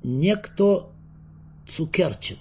некто Цукерчик.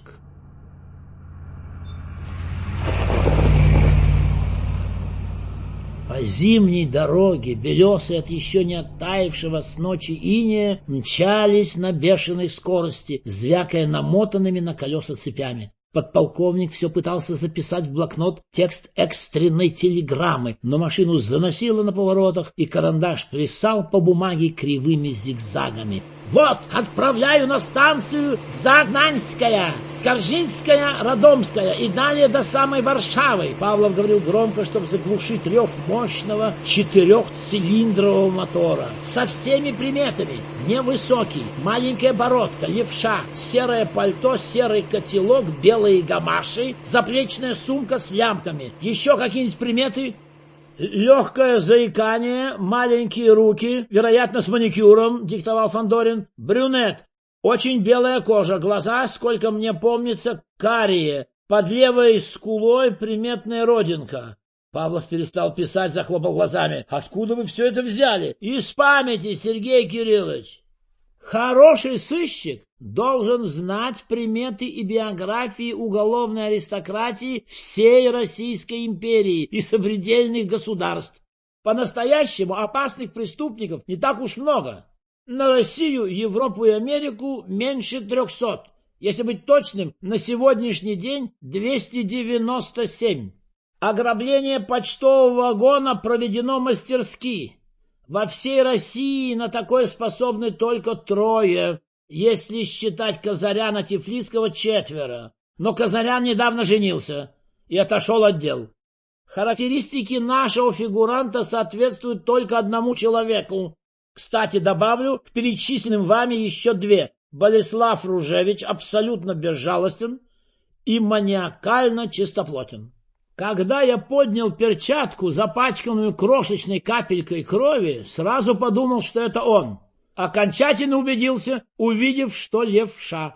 По зимней дороге, белесой от еще не оттаившего с ночи инея, мчались на бешеной скорости, звякая намотанными на колеса цепями. Подполковник все пытался записать в блокнот текст экстренной телеграммы, но машину заносило на поворотах, и карандаш плясал по бумаге кривыми зигзагами. «Вот, отправляю на станцию Загнанская, Скоржинская, Родомская и далее до самой Варшавы», — Павлов говорил громко, чтобы заглушить рев мощного 4-цилиндрового мотора. «Со всеми приметами: невысокий, маленькая бородка, левша, серое пальто, серый котелок, белые гамаши, заплечная сумка с лямками. Еще какие-нибудь приметы?» «Легкое заикание, маленькие руки, вероятно, с маникюром», — диктовал Фандорин. «Брюнет, очень белая кожа, глаза, сколько мне помнится, карие, под левой скулой приметная родинка». Павлов перестал писать, захлопал глазами. «Откуда вы все это взяли?» «Из памяти, Сергей Кириллович». Хороший сыщик должен знать приметы и биографии уголовной аристократии всей Российской империи и сопредельных государств. По-настоящему опасных преступников не так уж много. На Россию, Европу и Америку меньше 300. Если быть точным, на сегодняшний день 297. Ограбление почтового вагона проведено мастерски. Во всей России на такое способны только 3, если считать Казаряна Тифлисского 4. Но Казарян недавно женился и отошел от дел. Характеристики нашего фигуранта соответствуют только одному человеку. Кстати, добавлю к перечисленным вами еще 2. Болеслав Ружевич абсолютно безжалостен и маниакально чистоплотен. Когда я поднял перчатку, запачканную крошечной капелькой крови, сразу подумал, что это он. Окончательно убедился, увидев, что левша.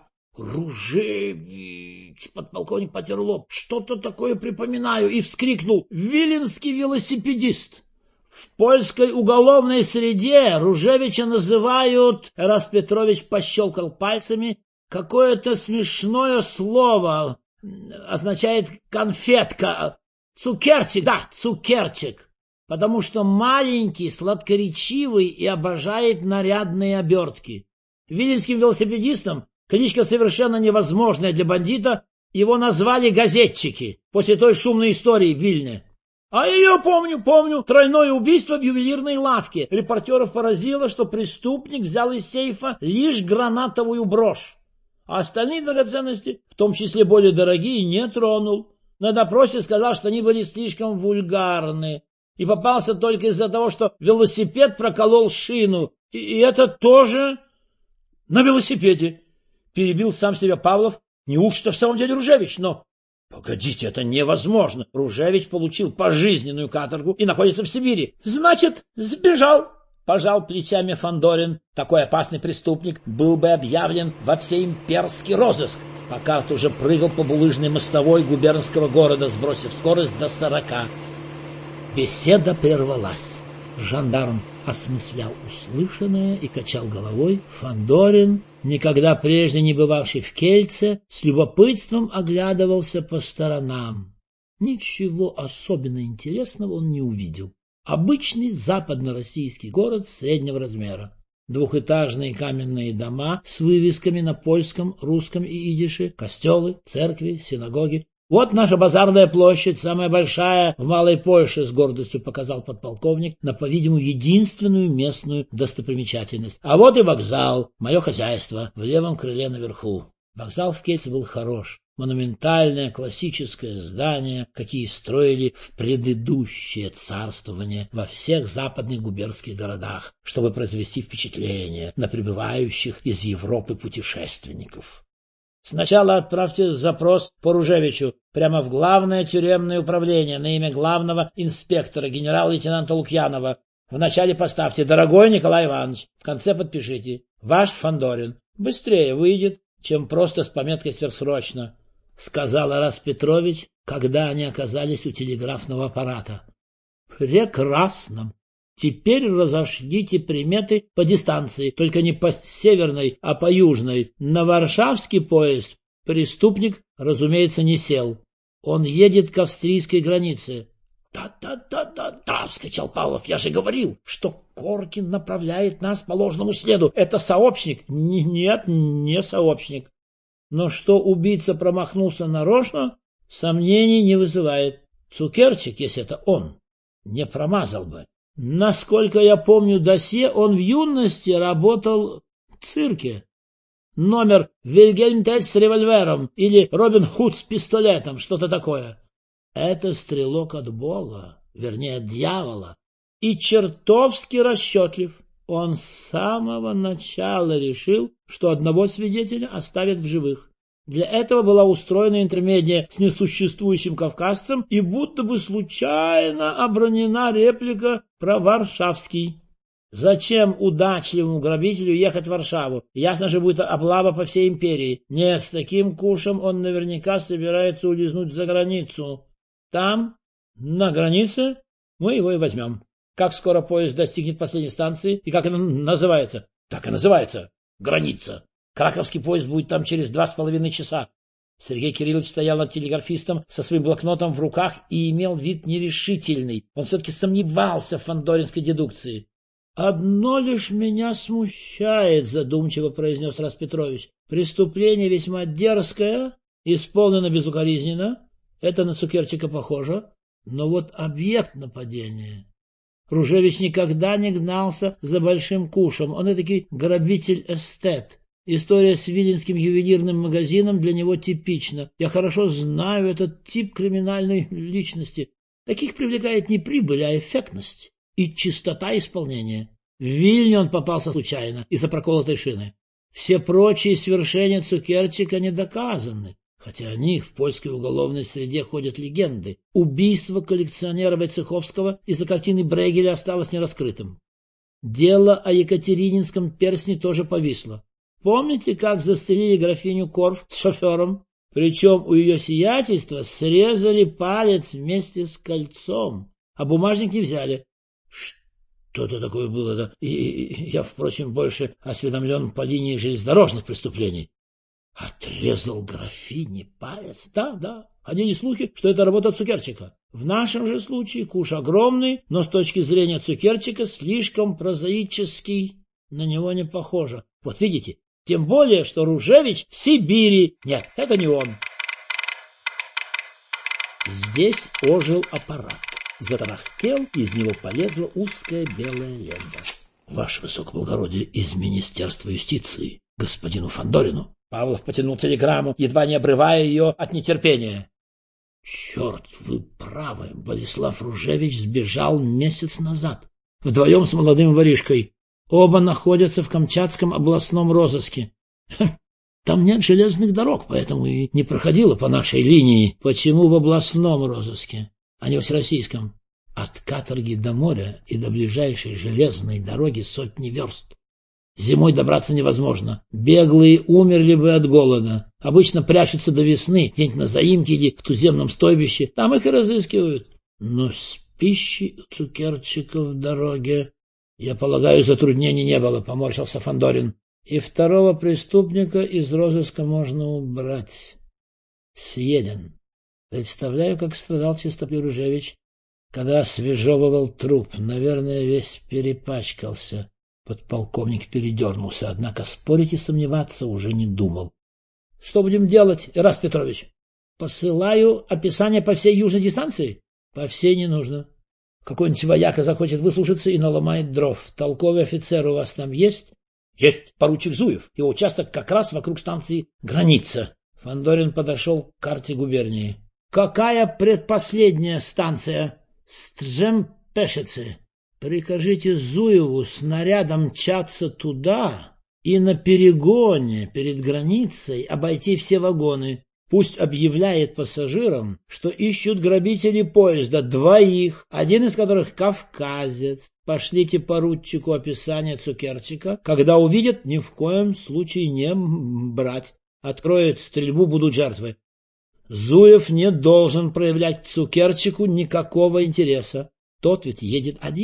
«Ружевич!» — подполковник потер лоб. «Что-то такое припоминаю», и вскрикнул: «Виленский велосипедист!» В польской уголовной среде Ружевича называют, Эрас Петрович пощелкал пальцами, какое-то смешное слово, означает конфетка. Цукерчик, да, Цукерчик, потому что маленький, сладкоречивый и обожает нарядные обертки. Виленским велосипедистом, кличка совершенно невозможная для бандита, его назвали газетчики после той шумной истории в Вильне. А ее помню, тройное убийство в ювелирной лавке. Репортеров поразило, что преступник взял из сейфа лишь гранатовую брошь, а остальные драгоценности, в том числе более дорогие, не тронул. На допросе сказал, что они были слишком вульгарны, и попался только из-за того, что велосипед проколол шину, и это тоже на велосипеде. Перебил сам себя Павлов. Неужто в самом деле Ружевич? Но погодите, это невозможно. Ружевич получил пожизненную каторгу и находится в Сибири. Значит, сбежал. Пожал плечами Фандорин. Такой опасный преступник был бы объявлен во всеимперский розыск. Покарт уже прыгал по булыжной мостовой губернского города, сбросив скорость до 40. Беседа прервалась. Жандарм осмыслял услышанное и качал головой. Фандорин, никогда прежде не бывавший в Кельце, с любопытством оглядывался по сторонам. Ничего особенно интересного он не увидел. Обычный западно-российский город среднего размера. Двухэтажные каменные дома с вывесками на польском, русском и идише, костелы, церкви, синагоги. Вот наша базарная площадь, самая большая в Малой Польше, с гордостью показал подполковник на, по-видимому, единственную местную достопримечательность. А вот и вокзал, мое хозяйство, в левом крыле наверху. Вокзал в Кельце был хорош. Монументальное классическое здание, какие строили в предыдущее царствование во всех западных губернских городах, чтобы произвести впечатление на прибывающих из Европы путешественников. Сначала отправьте запрос по Ружевичу прямо в главное тюремное управление на имя главного инспектора генерал-лейтенанта Лукьянова. Вначале поставьте «Дорогой Николай Иванович», в конце подпишите «Ваш Фандорин». Быстрее выйдет, чем просто с пометкой «Сверхсрочно», — сказал Эрас Петрович, когда они оказались у телеграфного аппарата. — Прекрасно! Теперь разошлите приметы по дистанции, только не по северной, а по южной. На варшавский поезд преступник, разумеется, не сел. Он едет к австрийской границе. «Да, — вскричал Павлов, — я же говорил, что Коркин направляет нас по ложному следу. Это сообщник?» «Нет, не сообщник. Но что убийца промахнулся нарочно, сомнений не вызывает. Цукерчик, если это он, не промазал бы. Насколько я помню досье, он в юности работал в цирке. Номер Вильгельм Тель с револьвером или Робин Худ с пистолетом, что-то такое. Это стрелок от Бога, вернее, от дьявола, и чертовски расчетлив. Он с самого начала решил, что одного свидетеля оставят в живых. Для этого была устроена интермедия с несуществующим кавказцем и будто бы случайно обронена реплика про Варшавский. Зачем удачливому грабителю ехать в Варшаву? Ясно же, будет облава по всей империи. Нет, с таким кушем он наверняка собирается улизнуть за границу. Там, на границе, мы его и возьмем. Как скоро поезд достигнет последней станции и как она называется? Так и называется. Граница. Краковский поезд будет там через 2,5 часа. Сергей Кириллович стоял над телеграфистом со своим блокнотом в руках и имел вид нерешительный. Он все-таки сомневался в фандоринской дедукции. — Одно лишь меня смущает, — задумчиво произнес Распетрович. — Преступление весьма дерзкое, исполнено безукоризненно. Это на Цукерчика похоже. Но вот объект нападения... Ружевич никогда не гнался за большим кушем. Он этакий грабитель-эстет. История с виленским ювелирным магазином для него типична. Я хорошо знаю этот тип криминальной личности. Таких привлекает не прибыль, а эффектность и чистота исполнения. В Вильне он попался случайно из-за проколотой шины. Все прочие свершения Цукерчика не доказаны, хотя о них в польской уголовной среде ходят легенды. Убийство коллекционера Войцеховского из-за картины Брейгеля осталось нераскрытым. Дело о Екатерининском перстне тоже повисло. Помните, как застрелили графиню Корф с шофером? Причем у ее сиятельства срезали палец вместе с кольцом, а бумажник не взяли. Что-то такое было, да? И я, впрочем, больше осведомлен по линии железнодорожных преступлений. Отрезал графине палец? Да. Ходили слухи, что это работа Цукерчика. В нашем же случае куш огромный, но с точки зрения Цукерчика слишком прозаический. На него не похоже. Вот видите? Тем более, что Ружевич в Сибири. Нет, это не он. Здесь ожил аппарат. Затарахтел, из него полезла узкая белая лента. Ваше высокоблагородие из Министерства юстиции, господину Фандорину. Павлов потянул телеграмму, едва не обрывая ее от нетерпения. Черт, вы правы, Болеслав Ружевич сбежал месяц назад. Вдвоем с молодым воришкой. Оба находятся в Камчатском областном розыске. Там нет железных дорог, поэтому и не проходило по нашей линии. Почему в областном розыске, а не в всероссийском? От каторги до моря и до ближайшей железной дороги сотни верст. Зимой добраться невозможно. Беглые умерли бы от голода. Обычно прячутся до весны, где-нибудь на заимке или в туземном стойбище. Там их и разыскивают. Но с пищей у Цукерчика в дороге... Я полагаю, затруднений не было, поморщился Фандорин. И второго преступника из розыска можно убрать. Съеден. Представляю, как страдал Чистоплюй Ружевич, когда освежевывал труп. Наверное, весь перепачкался. Подполковник передернулся, однако спорить и сомневаться уже не думал. — Что будем делать, Ираст Петрович? Посылаю описание по всей южной дистанции? По всей не нужно. Какой-нибудь вояка захочет выслушаться и наломает дров. Толковый офицер у вас там есть? Есть поручик Зуев. Его участок как раз вокруг станции «Граница». Фандорин подошел к карте губернии. Какая предпоследняя станция? Стржем-Пешицы. Прикажите Зуеву снарядом мчаться туда и на перегоне перед границей обойти все вагоны. Пусть объявляет пассажирам, что ищут грабители поезда, 2, один из которых кавказец. Пошлите поручику описание Цукерчика. Когда увидят, ни в коем случае не брать. Откроет стрельбу, будут жертвы. Зуев не должен проявлять к Цукерчику никакого интереса. Тот ведь едет один,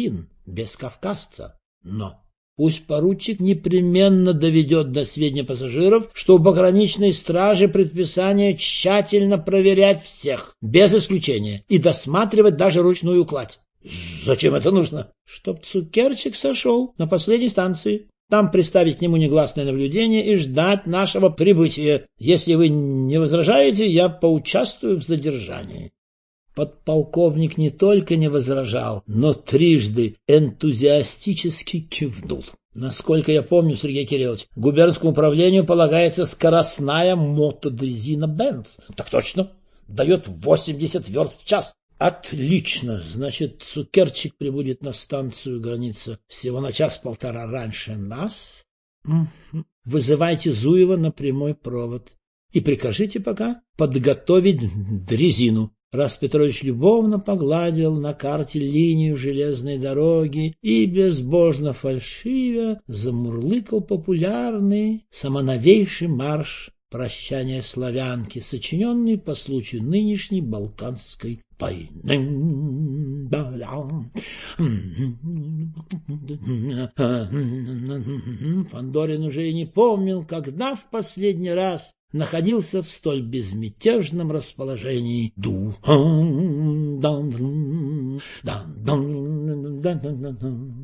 без кавказца. Но пусть поручик непременно доведет до сведения пассажиров, что у пограничной стражи предписание тщательно проверять всех, без исключения, и досматривать даже ручную кладь. Зачем это нужно? Чтоб Цукерчик сошел на последней станции. Там приставить к нему негласное наблюдение и ждать нашего прибытия. Если вы не возражаете, я поучаствую в задержании. Подполковник не только не возражал, но трижды энтузиастически кивнул. Насколько я помню, Сергей Кириллович, губернскому управлению полагается скоростная мотодрезина Бенц. Так точно, дает 80 верст в час. Отлично, значит, Цукерчик прибудет на станцию граница всего на час-полтора раньше нас. Вызывайте Зуева на прямой провод и прикажите пока подготовить дрезину. Рас Петрович любовно погладил на карте линию железной дороги и, безбожно фальшивя, замурлыкал популярный самоновейший марш «Прощание славянки», сочиненный по случаю нынешней Балканской войны. Фандорин уже и не помнил, когда в последний раз находился в столь безмятежном расположении духа.